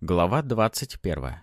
Глава 21.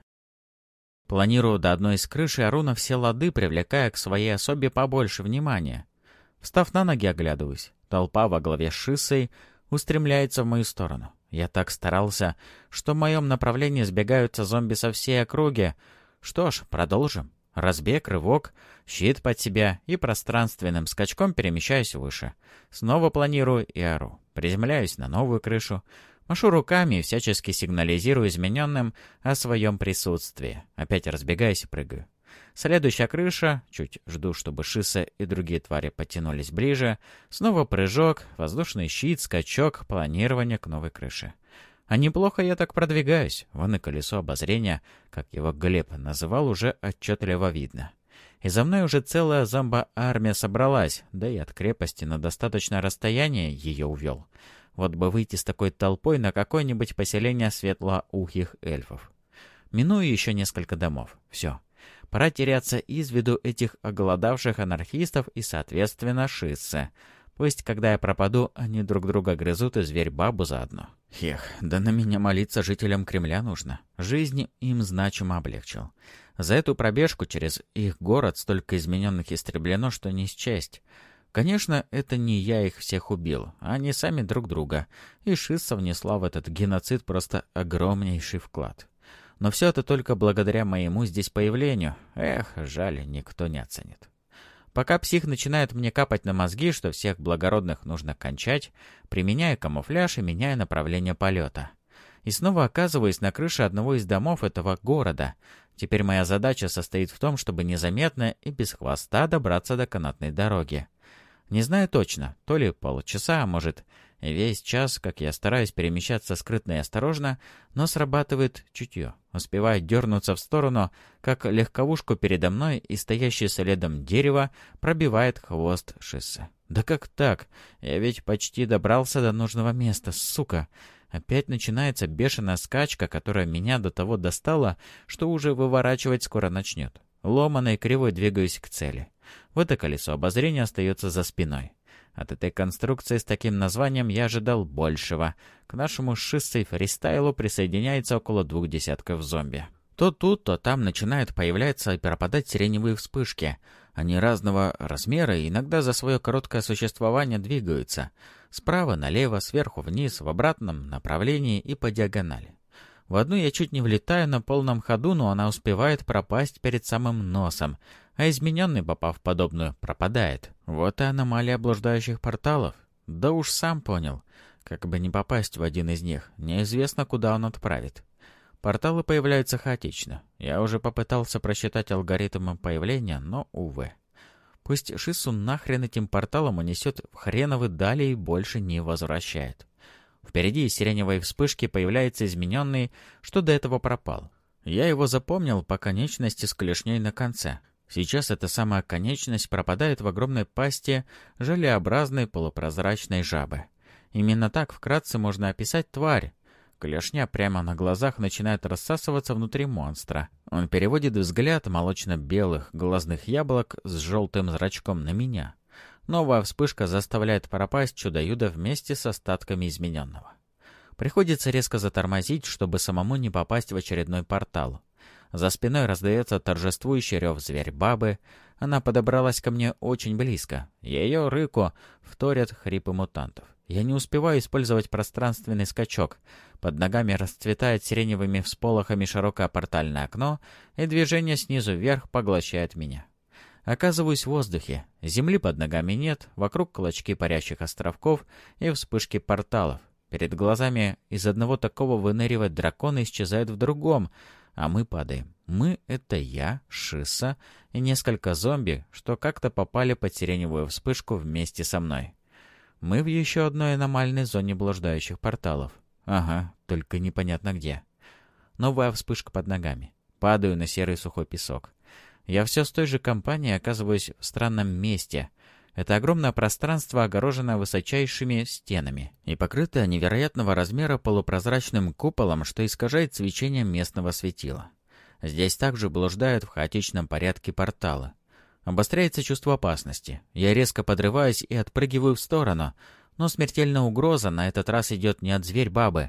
Планирую до одной из крыши ору на все лады, привлекая к своей особе побольше внимания. Встав на ноги, оглядываюсь. Толпа во главе с Шиссой устремляется в мою сторону. Я так старался, что в моем направлении сбегаются зомби со всей округи. Что ж, продолжим. Разбег, рывок, щит под себя и пространственным скачком перемещаюсь выше. Снова планирую и ору. Приземляюсь на новую крышу. Машу руками и всячески сигнализирую измененным о своем присутствии. Опять разбегаюсь и прыгаю. Следующая крыша. Чуть жду, чтобы Шисса и другие твари потянулись ближе. Снова прыжок, воздушный щит, скачок, планирование к новой крыше. А неплохо я так продвигаюсь. Вон и колесо обозрения, как его Глеб называл, уже отчетливо видно. И за мной уже целая зомбо-армия собралась, да и от крепости на достаточное расстояние ее увел. Вот бы выйти с такой толпой на какое-нибудь поселение светлоухих эльфов. Миную еще несколько домов. Все. Пора теряться из виду этих оголодавших анархистов и, соответственно, Шиссы. Пусть, когда я пропаду, они друг друга грызут и зверь-бабу заодно. Эх, да на меня молиться жителям Кремля нужно. Жизнь им значимо облегчил. За эту пробежку через их город столько измененных истреблено, что не счесть. Конечно, это не я их всех убил, а они сами друг друга. И Шисса внесла в этот геноцид просто огромнейший вклад. Но все это только благодаря моему здесь появлению. Эх, жаль, никто не оценит. Пока псих начинает мне капать на мозги, что всех благородных нужно кончать, применяя камуфляж и меняя направление полета. И снова оказываюсь на крыше одного из домов этого города. Теперь моя задача состоит в том, чтобы незаметно и без хвоста добраться до канатной дороги. Не знаю точно, то ли полчаса, а может весь час, как я стараюсь перемещаться скрытно и осторожно, но срабатывает чутье. Успеваю дернуться в сторону, как легковушку передо мной и стоящее следом дерево пробивает хвост Шиссы. Да как так? Я ведь почти добрался до нужного места, сука! Опять начинается бешеная скачка, которая меня до того достала, что уже выворачивать скоро начнет. Ломано и кривой двигаюсь к цели. Вот и колесо обозрения остается за спиной. От этой конструкции с таким названием я ожидал большего. К нашему Шиссой фристайлу присоединяется около 2 десятков зомби. То тут, то там начинают появляться и пропадать сиреневые вспышки. Они разного размера и иногда за свое короткое существование двигаются. Справа налево, сверху вниз, в обратном направлении и по диагонали. В одну я чуть не влетаю на полном ходу, но она успевает пропасть перед самым носом, а измененный, попав в подобную, пропадает. Вот и аномалия блуждающих порталов. Да уж сам понял. Как бы не попасть в один из них, неизвестно, куда он отправит. Порталы появляются хаотично. Я уже попытался просчитать алгоритм появления, но, увы. Пусть Шиссу нахрен этим порталом унесет в хреновы дали и больше не возвращает. Впереди из сиреневой вспышки появляется измененный, что до этого пропал. Я его запомнил по конечности с клешней на конце. Сейчас эта самая конечность пропадает в огромной пасти желеобразной полупрозрачной жабы. Именно так вкратце можно описать тварь. Клешня прямо на глазах начинает рассасываться внутри монстра. Он переводит взгляд молочно-белых глазных яблок с желтым зрачком на меня. Новая вспышка заставляет пропасть чудо-юдо вместе с остатками измененного. Приходится резко затормозить, чтобы самому не попасть в очередной портал. За спиной раздается торжествующий рев зверь-бабы. Она подобралась ко мне очень близко. Ее рыку вторят хрипы мутантов. Я не успеваю использовать пространственный скачок. Под ногами расцветает сиреневыми всполохами широкое портальное окно, и движение снизу вверх поглощает меня. Оказываюсь в воздухе. Земли под ногами нет, вокруг клочки парящих островков и вспышки порталов. Перед глазами из одного такого выныривает дракон и исчезает в другом, а мы падаем. Мы — это я, Шисса и несколько зомби, что как-то попали под сиреневую вспышку вместе со мной. Мы в еще одной аномальной зоне блуждающих порталов. Ага, только непонятно где. Новая вспышка под ногами. Падаю на серый сухой песок. Я все с той же компанией оказываюсь в странном месте. Это огромное пространство, огороженное высочайшими стенами и покрытое невероятного размера полупрозрачным куполом, что искажает свечение местного светила. Здесь также блуждают в хаотичном порядке порталы. Обостряется чувство опасности. Я резко подрываюсь и отпрыгиваю в сторону, но смертельная угроза на этот раз идет не от зверь-бабы.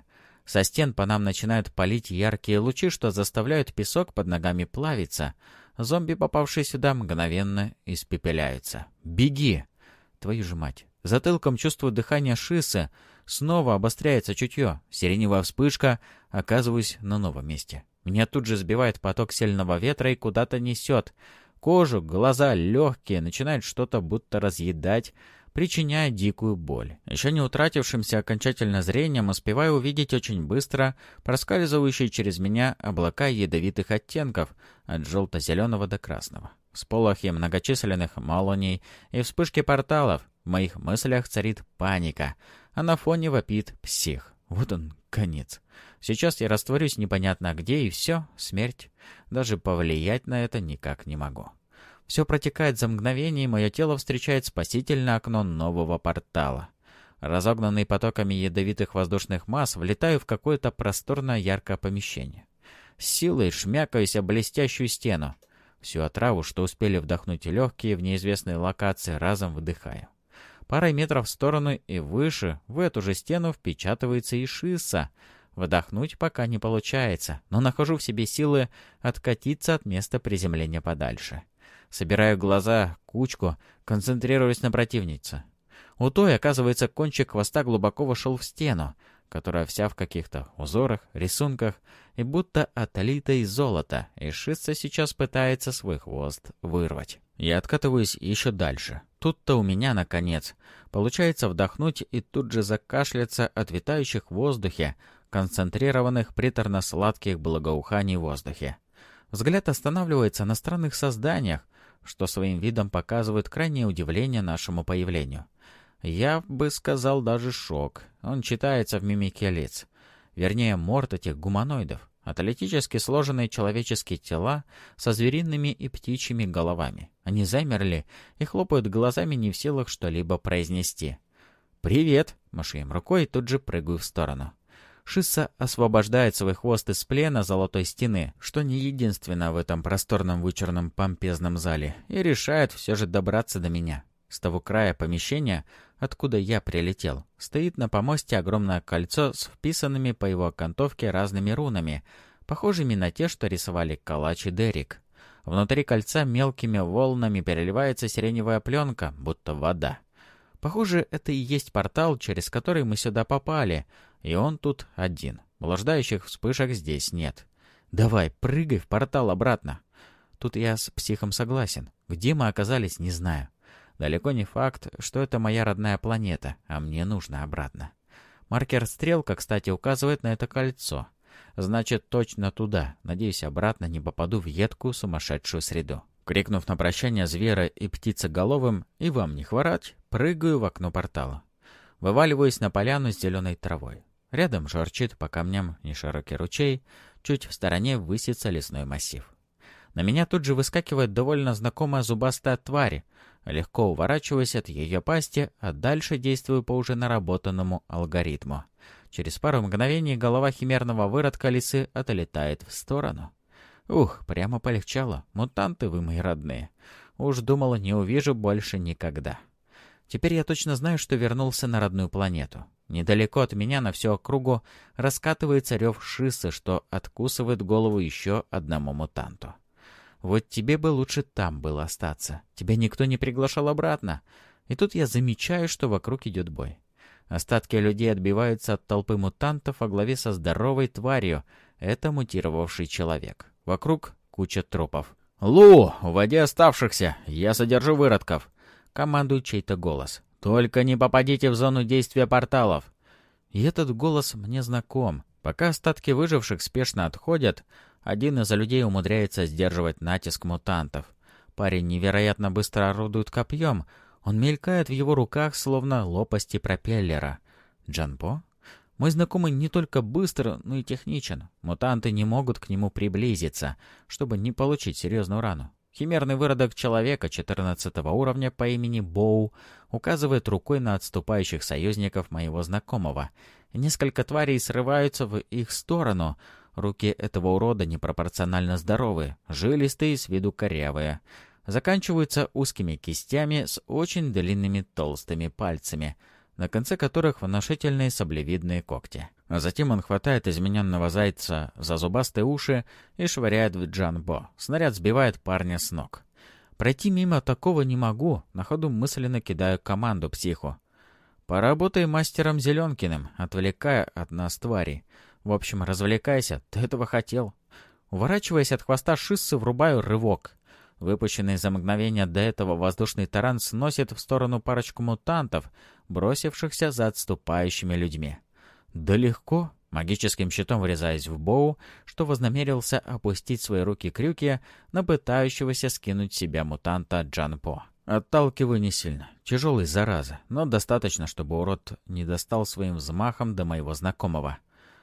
Со стен по нам начинают палить яркие лучи, что заставляют песок под ногами плавиться. Зомби, попавшие сюда, мгновенно испепеляются. «Беги!» Твою же мать! Затылком чувствую дыхание Шиссы. Снова обостряется чутье. Сиреневая вспышка. Оказываюсь на новом месте. Меня тут же сбивает поток сильного ветра и куда-то несет. Кожу, глаза, легкие начинают что-то будто разъедать, причиняя дикую боль. Еще не утратившимся окончательно зрением успеваю увидеть очень быстро проскальзывающие через меня облака ядовитых оттенков от желто-зеленого до красного. Всполохи многочисленных молний и вспышки порталов. В моих мыслях царит паника, а на фоне вопит псих. Вот он, конец. Сейчас я растворюсь непонятно где, и все, смерть. Даже повлиять на это никак не могу. Все протекает за мгновение, и мое тело встречает спасительное окно нового портала. Разогнанный потоками ядовитых воздушных масс, влетаю в какое-то просторное яркое помещение. С силой шмякаюсь об блестящую стену. Всю отраву, что успели вдохнуть легкие в неизвестной локации, разом выдыхаю. Парой метров в сторону и выше в эту же стену впечатывается и Шисса. Вдохнуть пока не получается, но нахожу в себе силы откатиться от места приземления подальше. Собираю глаза, кучку, концентрируюсь на противнице. У той, оказывается, кончик хвоста глубоко вошел в стену, которая вся в каких-то узорах, рисунках и будто отлита из золота, и Шисса сейчас пытается свой хвост вырвать. Я откатываюсь еще дальше. Тут-то у меня, наконец, получается вдохнуть и тут же закашляться от витающих в воздухе, концентрированных приторно-сладких благоуханий в воздухе. Взгляд останавливается на странных созданиях, что своим видом показывает крайнее удивление нашему появлению. Я бы сказал даже шок. Он читается в мимике лиц. Вернее, морд этих гуманоидов. Атлетически сложенные человеческие тела со звериными и птичьими головами. Они замерли и хлопают глазами, не в силах что-либо произнести. «Привет!» — машу им рукой и тут же прыгаю в сторону. Шисса освобождает свой хвост из плена золотой стены, что не единственное в этом просторном вычурном помпезном зале, и решает все же добраться до меня. С того края помещения, откуда я прилетел, стоит на помосте огромное кольцо с вписанными по его окантовке разными рунами, похожими на те, что рисовали Калач и Дерек. Внутри кольца мелкими волнами переливается сиреневая пленка, будто вода. Похоже, это и есть портал, через который мы сюда попали, и он тут один. Блуждающих вспышек здесь нет. Давай, прыгай в портал обратно. Тут я с психом согласен. Где мы оказались, не знаю. Далеко не факт, что это моя родная планета, а мне нужно обратно. Маркер-стрелка, кстати, указывает на это кольцо. Значит, точно туда. Надеюсь, обратно не попаду в едкую сумасшедшую среду. Крикнув на прощание звера и птицеголовым «И вам не хворать!», прыгаю в окно портала. Вываливаюсь на поляну с зеленой травой. Рядом журчит по камням неширокий ручей, чуть в стороне высится лесной массив. На меня тут же выскакивает довольно знакомая зубастая тварь. Легко уворачиваюсь от ее пасти, а дальше действую по уже наработанному алгоритму. Через пару мгновений голова химерного выродка лисы отлетает в сторону. Ух, прямо полегчало. Мутанты вы мои родные. Уж думала, не увижу больше никогда. Теперь я точно знаю, что вернулся на родную планету. Недалеко от меня на всю округу раскатывается рев Шиссы, что откусывает голову еще одному мутанту. Вот тебе бы лучше там было остаться. Тебя никто не приглашал обратно. И тут я замечаю, что вокруг идет бой. Остатки людей отбиваются от толпы мутантов во главе со здоровой тварью. Это мутировавший человек. Вокруг куча трупов. «Лу, уводи оставшихся! Я содержу выродков!» Командует чей-то голос. «Только не попадите в зону действия порталов!» И этот голос мне знаком. Пока остатки выживших спешно отходят, один из людей умудряется сдерживать натиск мутантов. Парень невероятно быстро орудует копьем. Он мелькает в его руках, словно лопасти пропеллера. Джанпо? Мой знакомый не только быстр, но и техничен. Мутанты не могут к нему приблизиться, чтобы не получить серьезную рану. Химерный выродок человека 14 уровня по имени Боу указывает рукой на отступающих союзников моего знакомого. Несколько тварей срываются в их сторону. Руки этого урода непропорционально здоровые, жилистые, с виду корявые. Заканчиваются узкими кистями с очень длинными толстыми пальцами, на конце которых внушительные саблевидные когти. А затем он хватает измененного зайца за зубастые уши и швыряет в Джанбо. Снаряд сбивает парня с ног. Пройти мимо такого не могу, на ходу мысленно кидаю команду психу. «Поработай мастером Зеленкиным, отвлекая от нас твари. В общем, развлекайся, ты этого хотел». Уворачиваясь от хвоста Шиссы, врубаю рывок. Выпущенный за мгновение до этого воздушный таран сносит в сторону парочку мутантов, бросившихся за отступающими людьми. Да легко, магическим щитом врезаясь в Боу, что вознамерился опустить свои руки-крюки на пытающегося скинуть себя мутанта Джанпо. Отталкиваю не сильно. Тяжелый, зараза, но достаточно, чтобы урод не достал своим взмахом до моего знакомого.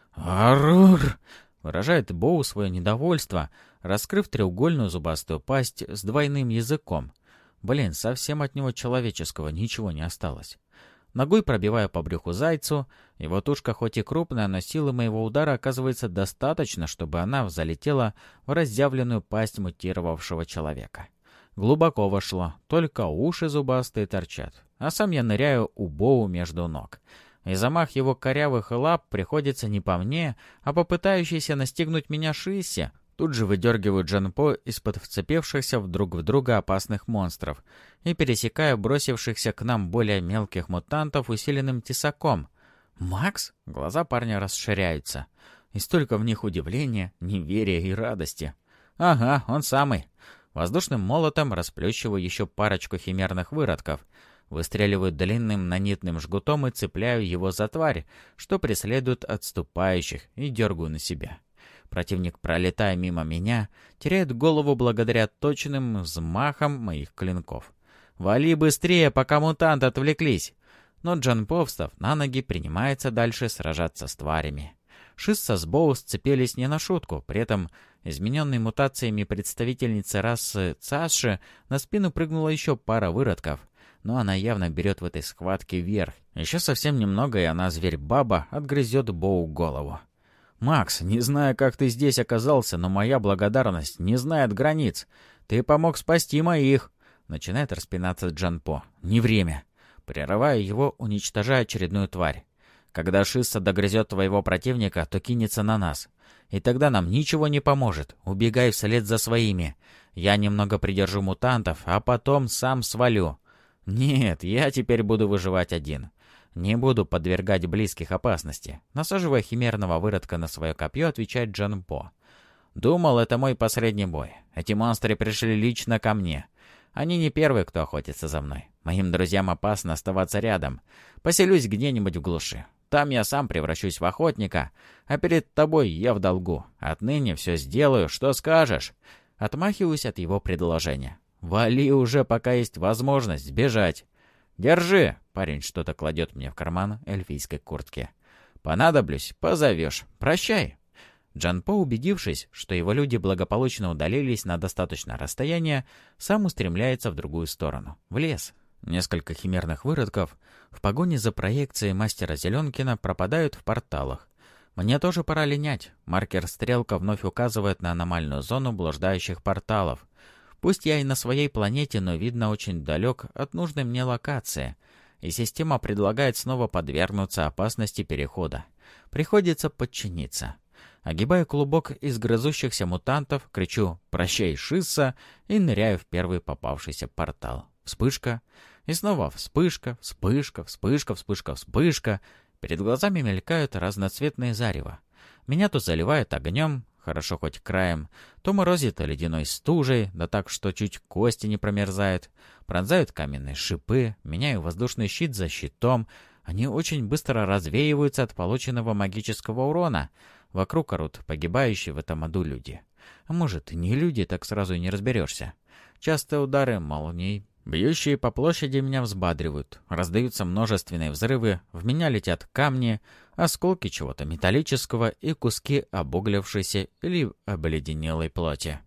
«Арур!» — выражает Боу свое недовольство, раскрыв треугольную зубастую пасть с двойным языком. Блин, совсем от него человеческого ничего не осталось. Ногой пробиваю по брюху зайцу. Его тушка хоть и крупная, но силы моего удара оказывается достаточно, чтобы она залетела в разъявленную пасть мутировавшего человека. Глубоко вошло, только уши зубастые торчат, а сам я ныряю у Боу между ног. И замах его корявых лап приходится не по мне, а по пытающейся настигнуть меня Шиссе. Тут же выдергиваю Джанпо из-под вцепившихся друг в друга опасных монстров и пересекаю бросившихся к нам более мелких мутантов усиленным тесаком. «Макс?» — глаза парня расширяются. И столько в них удивления, неверия и радости. «Ага, он самый». Воздушным молотом расплющиваю еще парочку химерных выродков. Выстреливаю длинным нанитным жгутом и цепляю его за тварь, что преследует отступающих, и дергаю на себя. Противник, пролетая мимо меня, теряет голову благодаря точным взмахам моих клинков. «Вали быстрее, пока мутанты отвлеклись!» Но Джанпо, встав на ноги, принимается дальше сражаться с тварями. Шисса с Боу сцепились не на шутку, при этом измененной мутациями представительницы расы Цаши на спину прыгнула еще пара выродков, но она явно берет в этой схватке верх. Еще совсем немного, и она, зверь-баба, отгрызет Боу голову. «Макс, не знаю, как ты здесь оказался, но моя благодарность не знает границ. Ты помог спасти моих!» Начинает распинаться Джанпо. «Не время!» Прерываю его, уничтожая очередную тварь. «Когда Шисса догрызет твоего противника, то кинется на нас. И тогда нам ничего не поможет. Убегай вслед за своими. Я немного придержу мутантов, а потом сам свалю. Нет, я теперь буду выживать один. Не буду подвергать близких опасности». Насаживая химерного выродка на свое копье, отвечает Джанпо. «Думал, это мой последний бой. Эти монстры пришли лично ко мне. Они не первые, кто охотится за мной. Моим друзьям опасно оставаться рядом. Поселюсь где-нибудь в глуши. Там я сам превращусь в охотника, а перед тобой я в долгу. Отныне все сделаю, что скажешь». Отмахиваюсь от его предложения. «Вали уже, пока есть возможность сбежать». «Держи!» — парень что-то кладет мне в карман эльфийской куртки. «Понадоблюсь, позовешь. Прощай!» Джанпо, убедившись, что его люди благополучно удалились на достаточное расстояние, сам устремляется в другую сторону, в лес. Несколько химерных выродков в погоне за проекцией мастера Зеленкина пропадают в порталах. Мне тоже пора линять. Маркер-стрелка вновь указывает на аномальную зону блуждающих порталов. Пусть я и на своей планете, но видно очень далек от нужной мне локации, и система предлагает снова подвергнуться опасности перехода. Приходится подчиниться. Огибаю клубок из грызущихся мутантов, кричу «Прощай, Шисса!» и ныряю в первый попавшийся портал. Вспышка. И снова вспышка, вспышка, вспышка, вспышка, вспышка. Перед глазами мелькают разноцветные зарева. Меня то заливают огнем, хорошо хоть краем, то морозит ледяной стужей, да так, что чуть кости не промерзают. Пронзают каменные шипы, меняю воздушный щит за щитом. Они очень быстро развеиваются от полученного магического урона. Вокруг орут погибающие в этом аду люди. А может, и не люди, так сразу и не разберешься. Частые удары молний, бьющие по площади, меня взбадривают. Раздаются множественные взрывы, в меня летят камни, осколки чего-то металлического и куски обуглившейся или обледенелой плоти.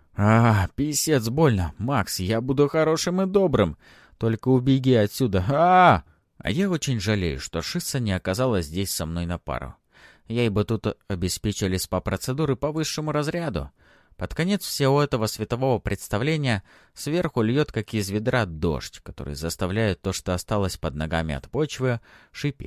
Писец больно. Макс, я буду хорошим и добрым. Только убеги отсюда. А я очень жалею, что Шисса не оказалась здесь со мной на пару. Ей бы тут обеспечили СПА-процедуры по высшему разряду. Под конец всего этого светового представления сверху льет, как из ведра, дождь, который заставляет то, что осталось под ногами от почвы, шипеть.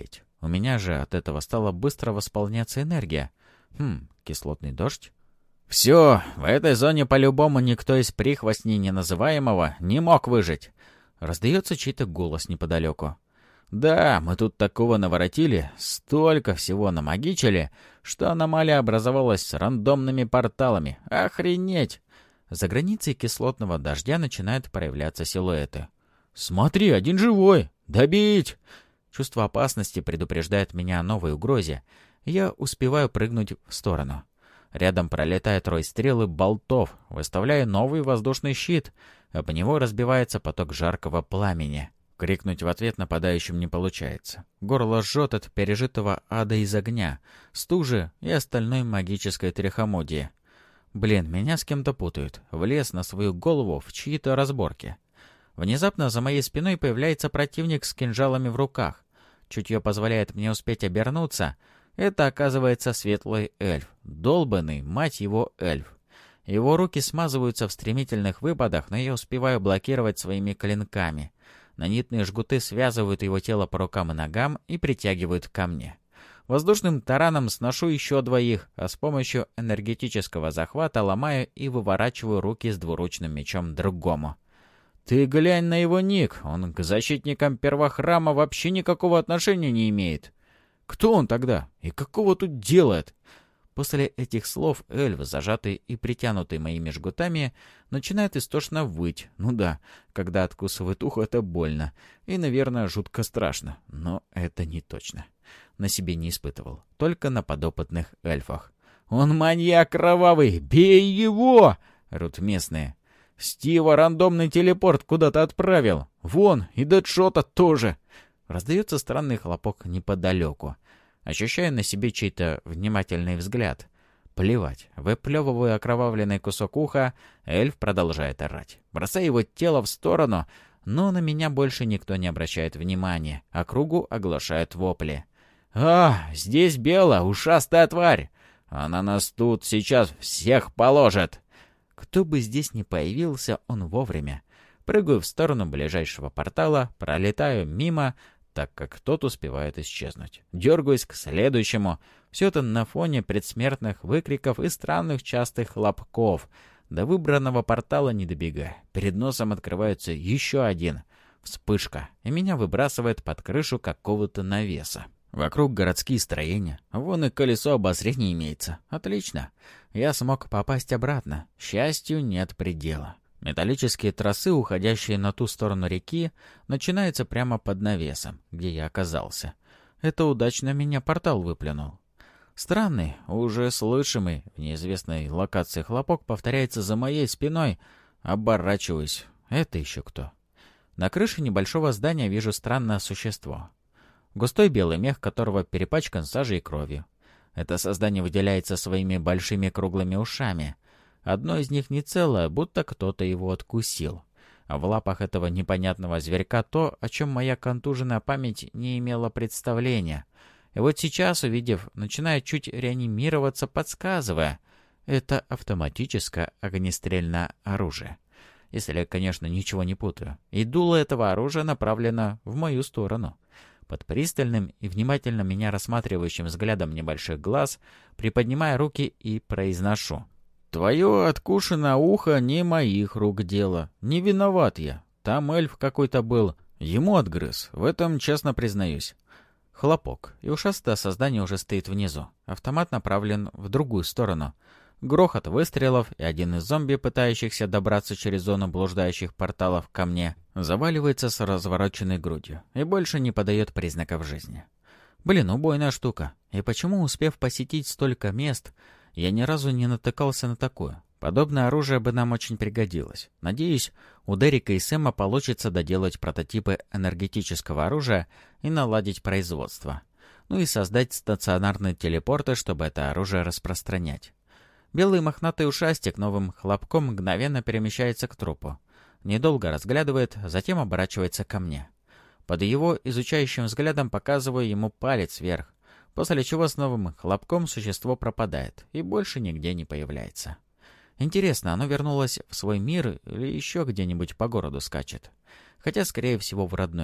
У меня же от этого стала быстро восполняться энергия. Кислотный дождь? Все, в этой зоне по-любому никто из прихвостней неназываемого не мог выжить. Раздается чей-то голос неподалеку. Да, мы тут такого наворотили, столько всего намагичили, что аномалия образовалась с рандомными порталами. Охренеть! За границей кислотного дождя начинают проявляться силуэты. «Смотри, один живой! Добить!» Чувство опасности предупреждает меня о новой угрозе. Я успеваю прыгнуть в сторону. Рядом пролетает рой стрел и болтов, выставляя новый воздушный щит. Об него разбивается поток жаркого пламени. Крикнуть в ответ нападающим не получается. Горло жжет от пережитого ада из огня, стужи и остальной магической трихомудии. Блин, меня с кем-то путают. Влез на свою голову в чьи-то разборки. Внезапно за моей спиной появляется противник с кинжалами в руках. Чутье позволяет мне успеть обернуться. Это, оказывается, светлый эльф. Долбанный, мать его, эльф. Его руки смазываются в стремительных выпадах, но я успеваю блокировать своими клинками. Нанитные жгуты связывают его тело по рукам и ногам и притягивают ко мне. Воздушным тараном сношу еще двоих, а с помощью энергетического захвата ломаю и выворачиваю руки с двуручным мечом другому. «Ты глянь на его ник, он к защитникам первохрама вообще никакого отношения не имеет. Кто он тогда? И какого тут делает?» После этих слов эльф, зажатый и притянутый моими жгутами, начинает истошно выть. Ну да, когда откусывает ухо, это больно. И, наверное, жутко страшно. Но это не точно. На себе не испытывал. Только на подопытных эльфах. «Он маньяк кровавый! Бей его!» — орут местные. «Стива рандомный телепорт куда-то отправил. Вон, и Дэдшота тоже!» Раздается странный хлопок неподалеку. Ощущаю на себе чей-то внимательный взгляд. Плевать. Выплевываю окровавленный кусок уха, эльф продолжает орать. Бросаю его тело в сторону, но на меня больше никто не обращает внимания. Округу оглашают вопли. Здесь Бела, ушастая тварь! Она нас тут сейчас всех положит!» Кто бы здесь ни появился, он вовремя. Прыгаю в сторону ближайшего портала, пролетаю мимо, так как тот успевает исчезнуть. Дергаюсь к следующему. Все это на фоне предсмертных выкриков и странных частых хлопков. До выбранного портала не добегая. Перед носом открывается еще один. Вспышка. И меня выбрасывает под крышу какого-то навеса. Вокруг городские строения. Вон и колесо обозрения имеется. Отлично. Я смог попасть обратно. Счастью, нет предела. Металлические тросы, уходящие на ту сторону реки, начинаются прямо под навесом, где я оказался. Это удачно меня портал выплюнул. Странный, уже слышимый в неизвестной локации хлопок повторяется за моей спиной. Оборачиваюсь. Это еще кто? На крыше небольшого здания вижу странное существо. Густой белый мех, которого перепачкан сажей и кровью. Это создание выделяется своими большими круглыми ушами. Одно из них не целое, будто кто-то его откусил. А в лапах этого непонятного зверька то, о чем моя контуженная память не имела представления. И вот сейчас, увидев, начинает чуть реанимироваться, подсказывая. Это автоматическое огнестрельное оружие. Если, конечно, ничего не путаю. И дуло этого оружия направлено в мою сторону. Под пристальным и внимательно меня рассматривающим взглядом небольших глаз, приподнимая руки и произношу. «Твое откушенное ухо не моих рук дело. Не виноват я. Там эльф какой-то был. Ему отгрыз. В этом честно признаюсь». Хлопок. И ушастое создание уже стоит внизу. Автомат направлен в другую сторону. Грохот выстрелов, и один из зомби, пытающихся добраться через зону блуждающих порталов ко мне, заваливается с развороченной грудью и больше не подает признаков жизни. Блин, убойная штука. И почему, успев посетить столько мест, я ни разу не натыкался на такое? Подобное оружие бы нам очень пригодилось. Надеюсь, у Дерека и Сэма получится доделать прототипы энергетического оружия и наладить производство. Ну и создать стационарные телепорты, чтобы это оружие распространять. Белый мохнатый ушастик новым хлопком мгновенно перемещается к трупу. Недолго разглядывает, затем оборачивается ко мне. Под его изучающим взглядом показываю ему палец вверх, после чего с новым хлопком существо пропадает и больше нигде не появляется. Интересно, оно вернулось в свой мир или еще где-нибудь по городу скачет? Хотя, скорее всего, в родной мир.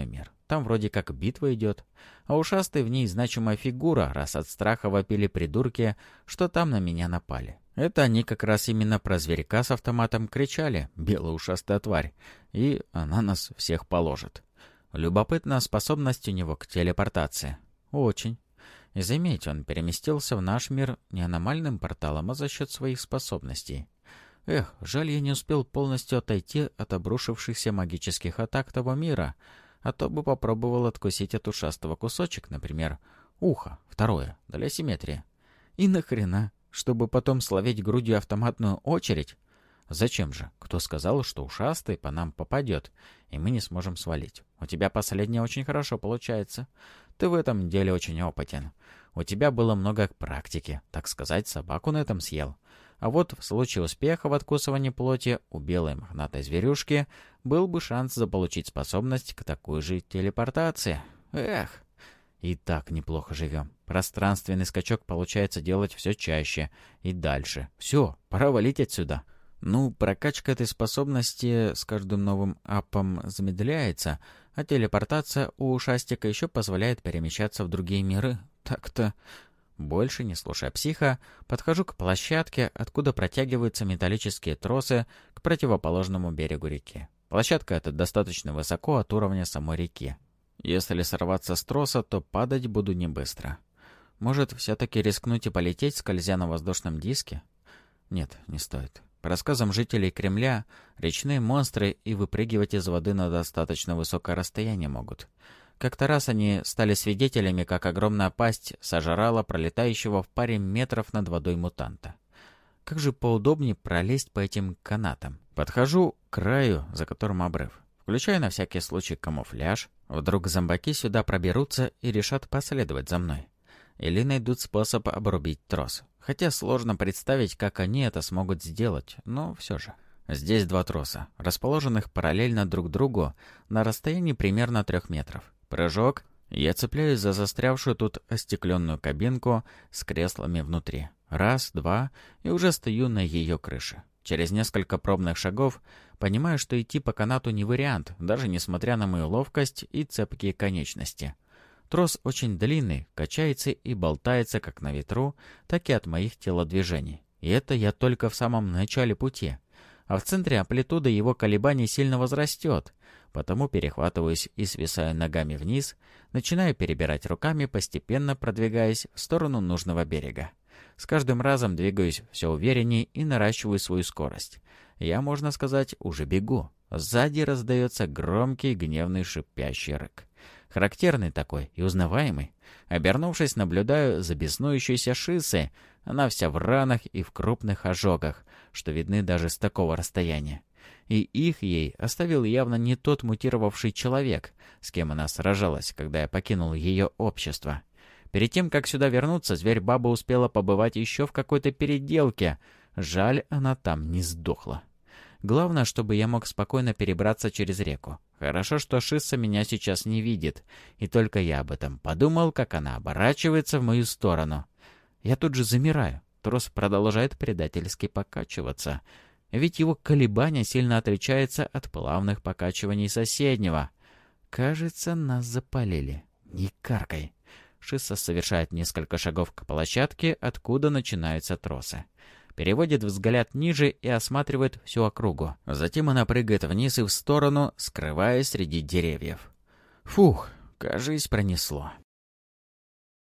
Там вроде как битва идет. А ушастый в ней значимая фигура, раз от страха вопили придурки, что там на меня напали. Это они как раз именно про зверька с автоматом кричали, белая ушастая тварь, и она нас всех положит. Любопытна способность у него к телепортации. Очень. И заметь, он переместился в наш мир не аномальным порталом, а за счет своих способностей. Эх, жаль, я не успел полностью отойти от обрушившихся магических атак того мира, а то бы попробовал откусить от ушастого кусочек, например, ухо, второе, для симметрии. И нахрена? Чтобы потом словить грудью автоматную очередь? Зачем же? Кто сказал, что ушастый по нам попадет, и мы не сможем свалить? У тебя последнее очень хорошо получается. Ты в этом деле очень опытен. У тебя было много практики, так сказать, собаку на этом съел. А вот в случае успеха в откусывании плоти у белой мохнатой зверюшки был бы шанс заполучить способность к такой же телепортации. Эх! И так неплохо живем. Пространственный скачок получается делать все чаще и дальше. Все, пора валить отсюда. Ну, прокачка этой способности с каждым новым апом замедляется, а телепортация у ушастика еще позволяет перемещаться в другие миры. Так-то... Больше не слушая психа, подхожу к площадке, откуда протягиваются металлические тросы к противоположному берегу реки. Площадка эта достаточно высоко от уровня самой реки. Если сорваться с троса, то падать буду не быстро. Может, все-таки рискнуть и полететь, скользя на воздушном диске? Нет, не стоит. По рассказам жителей Кремля, речные монстры и выпрыгивать из воды на достаточно высокое расстояние могут. Как-то раз они стали свидетелями, как огромная пасть сожрала пролетающего в паре метров над водой мутанта. Как же поудобнее пролезть по этим канатам? Подхожу к краю, за которым обрыв. Включаю на всякий случай камуфляж. Вдруг зомбаки сюда проберутся и решат последовать за мной. Или найдут способ обрубить трос. Хотя сложно представить, как они это смогут сделать, но все же. Здесь два троса, расположенных параллельно друг другу на расстоянии примерно 3 метров. Прыжок. Я цепляюсь за застрявшую тут остекленную кабинку с креслами внутри. Раз, два, и уже стою на ее крыше. Через несколько пробных шагов понимаю, что идти по канату не вариант, даже несмотря на мою ловкость и цепкие конечности. Трос очень длинный, качается и болтается как на ветру, так и от моих телодвижений. И это я только в самом начале пути. А в центре амплитуда его колебаний сильно возрастет, потому перехватываюсь и свисаю ногами вниз, начинаю перебирать руками, постепенно продвигаясь в сторону нужного берега. С каждым разом двигаюсь все увереннее и наращиваю свою скорость. Я, можно сказать, уже бегу. Сзади раздается громкий, гневный, шипящий рык. Характерный такой и узнаваемый. Обернувшись, наблюдаю за беснующейся Шиссой. Она вся в ранах и в крупных ожогах, что видны даже с такого расстояния. И их ей оставил явно не тот мутировавший человек, с кем она сражалась, когда я покинул ее общество. Перед тем, как сюда вернуться, зверь-баба успела побывать еще в какой-то переделке. Жаль, она там не сдохла. Главное, чтобы я мог спокойно перебраться через реку. Хорошо, что Шисса меня сейчас не видит, и только я об этом подумал, как она оборачивается в мою сторону. Я тут же замираю. Трос продолжает предательски покачиваться. Ведь его колебания сильно отличаются от плавных покачиваний соседнего. Кажется, нас запалили. Не каркай. Шисса совершает несколько шагов к площадке, откуда начинаются тросы. Переводит взгляд ниже и осматривает всю округу. Затем она прыгает вниз и в сторону, скрываясь среди деревьев. Фух, кажись, пронесло.